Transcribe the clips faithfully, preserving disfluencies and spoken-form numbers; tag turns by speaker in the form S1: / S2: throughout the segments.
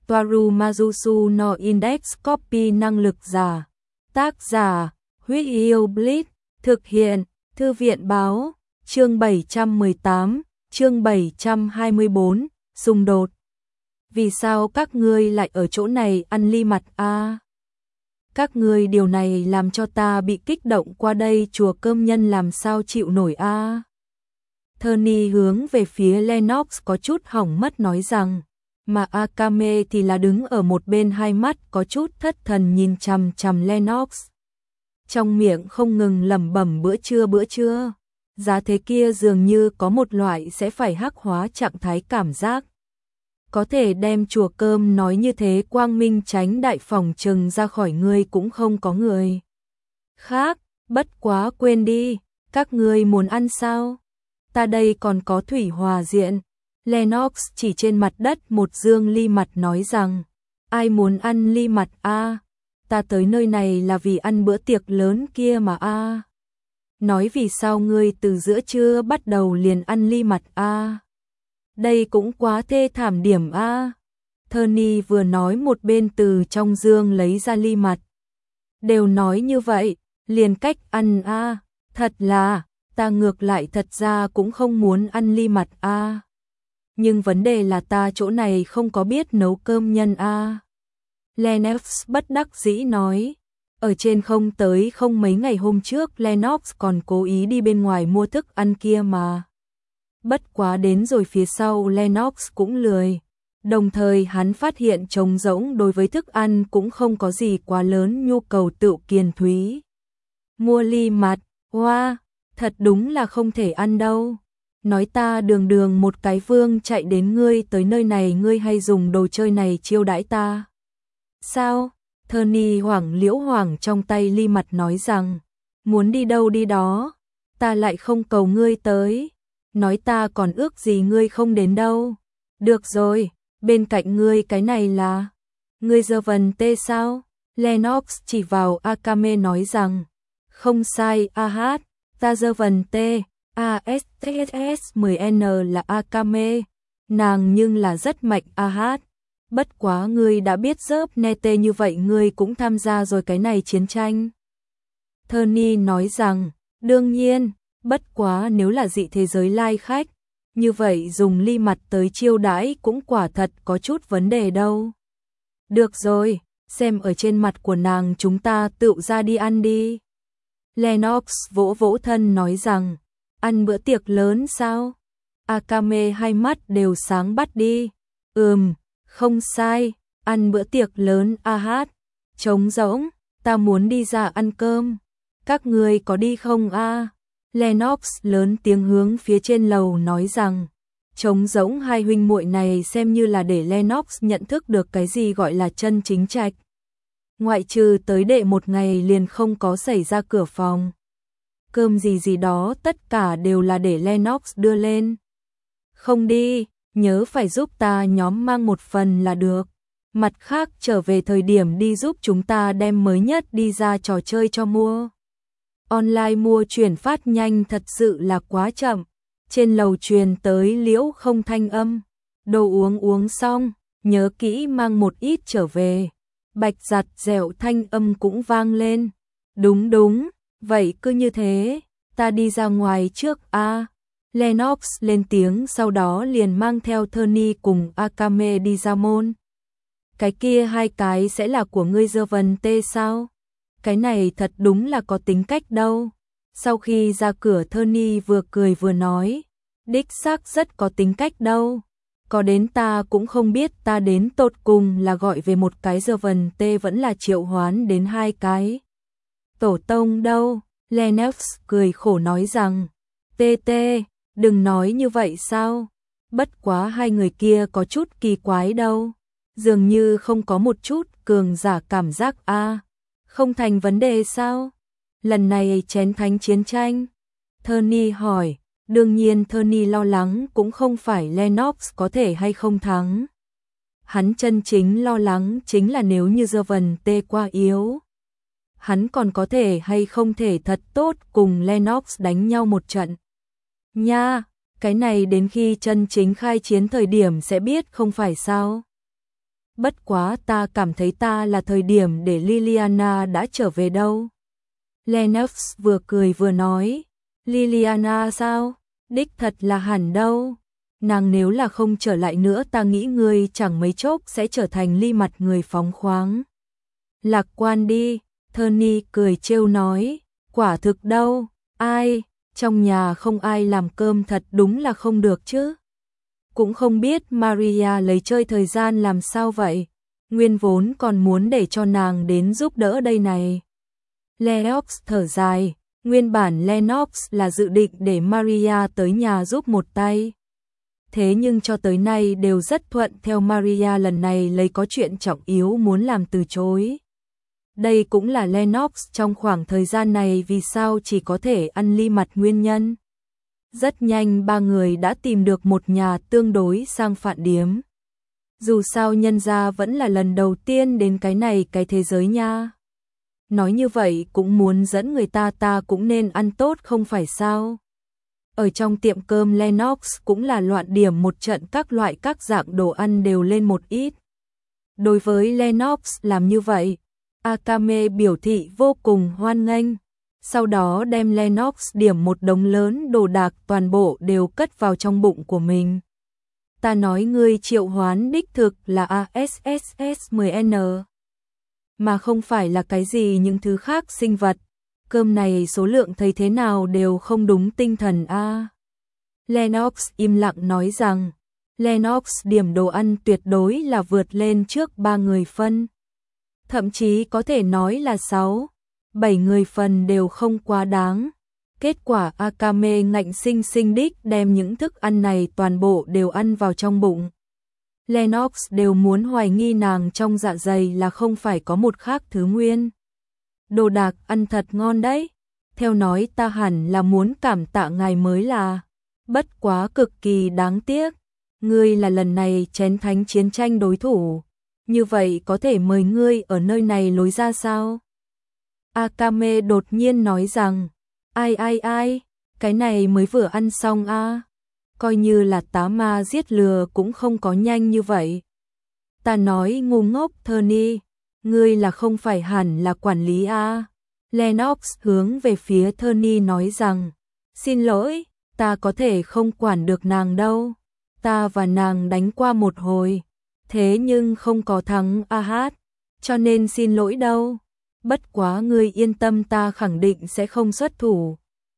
S1: Toaru Majusu no Index Copy năng lực giả. Tác giả, Huyết Yêu Blitz, thực hiện, Thư viện báo, chương bảy trăm mười tám, chương bảy trăm hai mươi bốn, xung đột. Vì sao các ngươi lại ở chỗ này ăn ly mặt a? À? Các ngươi điều này làm cho ta bị kích động qua đây, chùa cơm nhân làm sao chịu nổi a? À? Tony hướng về phía Lennox có chút hỏng mất nói rằng, mà Akame thì là đứng ở một bên, hai mắt có chút thất thần nhìn chằm chằm Lennox. Trong miệng không ngừng lẩm bẩm bữa trưa bữa trưa. Giá thế kia dường như có một loại sẽ phải hắc hóa trạng thái cảm giác. Có thể đem chùa cơm nói như thế, quang minh tránh đại phòng trừng ra khỏi ngươi cũng không có người khác. Bất quá quên đi, các ngươi muốn ăn sao? Ta đây còn có thủy hòa diện. Lennox chỉ trên mặt đất một dương ly mặt nói rằng, ai muốn ăn ly mặt a? À? Ta tới nơi này là vì ăn bữa tiệc lớn kia mà a. À? Nói vì sao ngươi từ giữa trưa bắt đầu liền ăn ly mặt a? À? Đây cũng quá thê thảm điểm a. À? Tony vừa nói một bên từ trong dương lấy ra ly mặt. Đều nói như vậy, liền cách ăn a. À? Thật là, ta ngược lại thật ra cũng không muốn ăn ly mặt a. À? Nhưng vấn đề là ta chỗ này không có biết nấu cơm nhân a. À? Lennox bất đắc dĩ nói. Ở trên không tới không mấy ngày hôm trước Lennox còn cố ý đi bên ngoài mua thức ăn kia mà. Bất quá đến rồi phía sau Lennox cũng lười. Đồng thời hắn phát hiện trống rỗng đối với thức ăn cũng không có gì quá lớn nhu cầu tự kiền thúy. Mua ly mặt, hoa, wow, thật đúng là không thể ăn đâu. Nói ta đường đường một cái vương chạy đến ngươi tới nơi này, ngươi hay dùng đồ chơi này chiêu đãi ta. Sao? Tony hoảng liễu hoảng trong tay ly mặt nói rằng, muốn đi đâu đi đó, ta lại không cầu ngươi tới, nói ta còn ước gì ngươi không đến đâu. Được rồi, bên cạnh ngươi cái này là, ngươi giơ vần tê sao? Lennox chỉ vào Akame nói rằng, không sai, a hát, ta giơ vần tê, a s t s mười n là Akame, nàng nhưng là rất mạnh a hát. Bất quá ngươi đã biết dớp nê tê như vậy ngươi cũng tham gia rồi cái này chiến tranh. Tony nói rằng, đương nhiên, bất quá nếu là dị thế giới lai khách, như vậy dùng ly mặt tới chiêu đãi cũng quả thật có chút vấn đề đâu. Được rồi, xem ở trên mặt của nàng chúng ta tự ra đi ăn đi. Lennox vỗ vỗ thân nói rằng, ăn bữa tiệc lớn sao? Akame hai mắt đều sáng bắt đi. Ừm. Không sai, ăn bữa tiệc lớn a hát, trống rỗng, ta muốn đi ra ăn cơm. Các người có đi không a? À? Lennox lớn tiếng hướng phía trên lầu nói rằng, trống rỗng hai huynh muội này xem như là để Lennox nhận thức được cái gì gọi là chân chính trạch. Ngoại trừ tới đệ một ngày liền không có xảy ra cửa phòng. Cơm gì gì đó tất cả đều là để Lennox đưa lên. Không đi. Nhớ phải giúp ta nhóm mang một phần là được. Mặt khác trở về thời điểm đi giúp chúng ta đem mới nhất đi ra trò chơi cho mua. Online mua chuyển phát nhanh thật sự là quá chậm. Trên lầu truyền tới liễu không thanh âm. Đồ uống uống xong, nhớ kỹ mang một ít trở về. Bạch giặt dẻo thanh âm cũng vang lên. Đúng đúng, vậy cứ như thế, ta đi ra ngoài trước a. À? Lennox lên tiếng sau đó liền mang theo Tony cùng Akame đi ra môn. Cái kia hai cái sẽ là của ngươi giơ vần tê sao? Cái này thật đúng là có tính cách đâu. Sau khi ra cửa Tony vừa cười vừa nói, đích xác rất có tính cách đâu. Có đến ta cũng không biết ta đến tột cùng là gọi về một cái giơ vần tê vẫn là triệu hoán đến hai cái. Tổ tông đâu? Lennox cười khổ nói rằng, tê tê. Đừng nói như vậy sao? Bất quá hai người kia có chút kỳ quái đâu. Dường như không có một chút cường giả cảm giác a. À, không thành vấn đề sao? Lần này chén thánh chiến tranh? Tony hỏi. Đương nhiên Tony lo lắng cũng không phải Lennox có thể hay không thắng. Hắn chân chính lo lắng chính là nếu như giơ vần tê quá yếu. Hắn còn có thể hay không thể thật tốt cùng Lennox đánh nhau một trận. Nha, cái này đến khi chân chính khai chiến thời điểm sẽ biết không phải sao? Bất quá ta cảm thấy ta là thời điểm để Liliana đã trở về đâu. Lennox vừa cười vừa nói, Liliana sao? Đích thật là hẳn đâu. Nàng nếu là không trở lại nữa ta nghĩ ngươi chẳng mấy chốc sẽ trở thành ly mặt người phóng khoáng. Lạc quan đi, Tony cười trêu nói, quả thực đâu, ai, trong nhà không ai làm cơm thật đúng là không được chứ. Cũng không biết Maria lấy chơi thời gian làm sao vậy, nguyên vốn còn muốn để cho nàng đến giúp đỡ đây này. Lennox thở dài, nguyên bản Lennox là dự định để Maria tới nhà giúp một tay. Thế nhưng cho tới nay đều rất thuận theo Maria, lần này lấy có chuyện trọng yếu muốn làm từ chối. Đây cũng là Lennox trong khoảng thời gian này vì sao chỉ có thể ăn ly mặt nguyên nhân. Rất nhanh ba người đã tìm được một nhà tương đối sang phạn điếm. Dù sao nhân gia vẫn là lần đầu tiên đến cái này cái thế giới nha. Nói như vậy cũng muốn dẫn người ta, ta cũng nên ăn tốt không phải sao. Ở trong tiệm cơm Lennox cũng là loạn điểm một trận, các loại các dạng đồ ăn đều lên một ít. Đối với Lennox làm như vậy, Akame biểu thị vô cùng hoan nghênh. Sau đó đem Lennox điểm một đống lớn đồ đạc toàn bộ đều cất vào trong bụng của mình. Ta nói ngươi triệu hoán đích thực là a ét ét ét mười en, mà không phải là cái gì những thứ khác sinh vật. Cơm này số lượng thấy thế nào đều không đúng tinh thần a. Lennox im lặng nói rằng, Lennox điểm đồ ăn tuyệt đối là vượt lên trước ba người phân. Thậm chí có thể nói là sáu, bảy người phần đều không quá đáng. Kết quả Akame ngạnh sinh sinh đích đem những thức ăn này toàn bộ đều ăn vào trong bụng. Lennox đều muốn hoài nghi nàng trong dạ dày là không phải có một khác thứ nguyên. Đồ đạc ăn thật ngon đấy. Theo nói ta hẳn là muốn cảm tạ ngài mới là. Bất quá cực kỳ đáng tiếc. Ngươi là lần này chén thánh chiến tranh đối thủ. Như vậy có thể mời ngươi ở nơi này lối ra sao? Akame đột nhiên nói rằng, ai ai ai, cái này mới vừa ăn xong a, à? Coi như là tá ma giết lừa cũng không có nhanh như vậy. Ta nói ngu ngốc Tony, ngươi là không phải hẳn là quản lý a? À? Lennox hướng về phía Tony nói rằng, xin lỗi, ta có thể không quản được nàng đâu. Ta và nàng đánh qua một hồi, thế nhưng không có thắng a hát, cho nên xin lỗi đâu. Bất quá ngươi yên tâm, ta khẳng định sẽ không xuất thủ.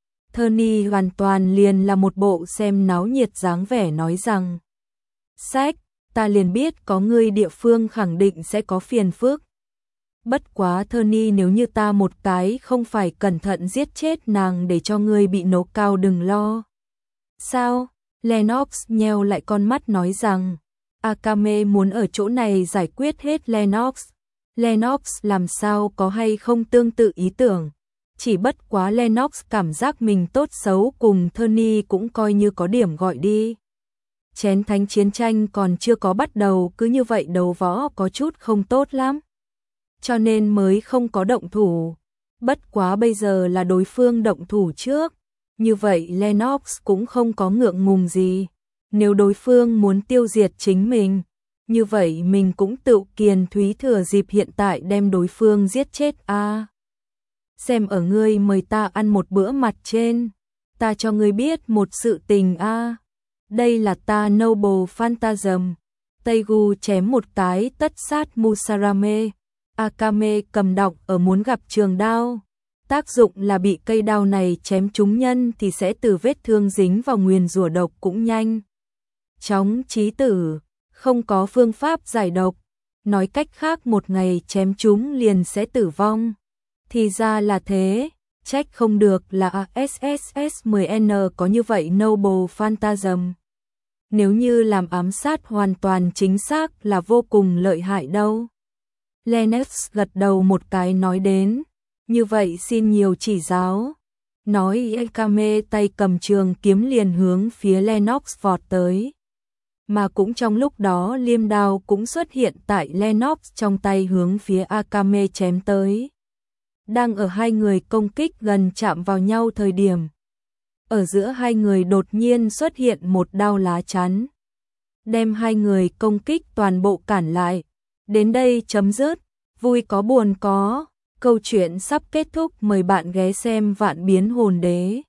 S1: Tony hoàn toàn liền là một bộ xem náo nhiệt dáng vẻ nói rằng, sách, ta liền biết có ngươi địa phương khẳng định sẽ có phiền phức. Bất quá Tony, nếu như ta một cái không phải cẩn thận giết chết nàng để cho ngươi bị nổ cao đừng lo. Sao? Lennox nheo lại con mắt nói rằng, Akame muốn ở chỗ này giải quyết hết Lennox. Lennox làm sao có hay không tương tự ý tưởng. Chỉ bất quá Lennox cảm giác mình tốt xấu cùng Tony cũng coi như có điểm gọi đi. Chén thánh chiến tranh còn chưa có bắt đầu, cứ như vậy đầu võ có chút không tốt lắm. Cho nên mới không có động thủ. Bất quá bây giờ là đối phương động thủ trước. Như vậy Lennox cũng không có ngượng ngùng gì. Nếu đối phương muốn tiêu diệt chính mình, như vậy mình cũng tự kiền thúy thừa dịp hiện tại đem đối phương giết chết a. À, xem ở ngươi mời ta ăn một bữa mặt trên, ta cho ngươi biết một sự tình a. À, đây là ta Noble Phantasm. Teigu chém một cái tất sát Musarame. Akame cầm đọc ở muốn gặp trường đao. Tác dụng là bị cây đao này chém trúng nhân thì sẽ từ vết thương dính vào nguyền rủa độc cũng nhanh chóng chí tử, không có phương pháp giải độc. Nói cách khác một ngày chém trúng liền sẽ tử vong. Thì ra là thế, trách không được là a ét ét ét mười en có như vậy Noble Phantasm. Nếu như làm ám sát hoàn toàn chính xác là vô cùng lợi hại đâu. Lennox gật đầu một cái nói đến, như vậy xin nhiều chỉ giáo. Nói Akame tay cầm trường kiếm liền hướng phía Lennox vọt tới. Mà cũng trong lúc đó liêm đao cũng xuất hiện tại Lennox trong tay hướng phía Akame chém tới. Đang ở hai người công kích gần chạm vào nhau thời điểm, ở giữa hai người đột nhiên xuất hiện một đao lá chắn, đem hai người công kích toàn bộ cản lại. đến đây chấm dứt, vui có buồn có, câu chuyện sắp kết thúc, mời bạn ghé xem Vạn Biến Hồn Đế.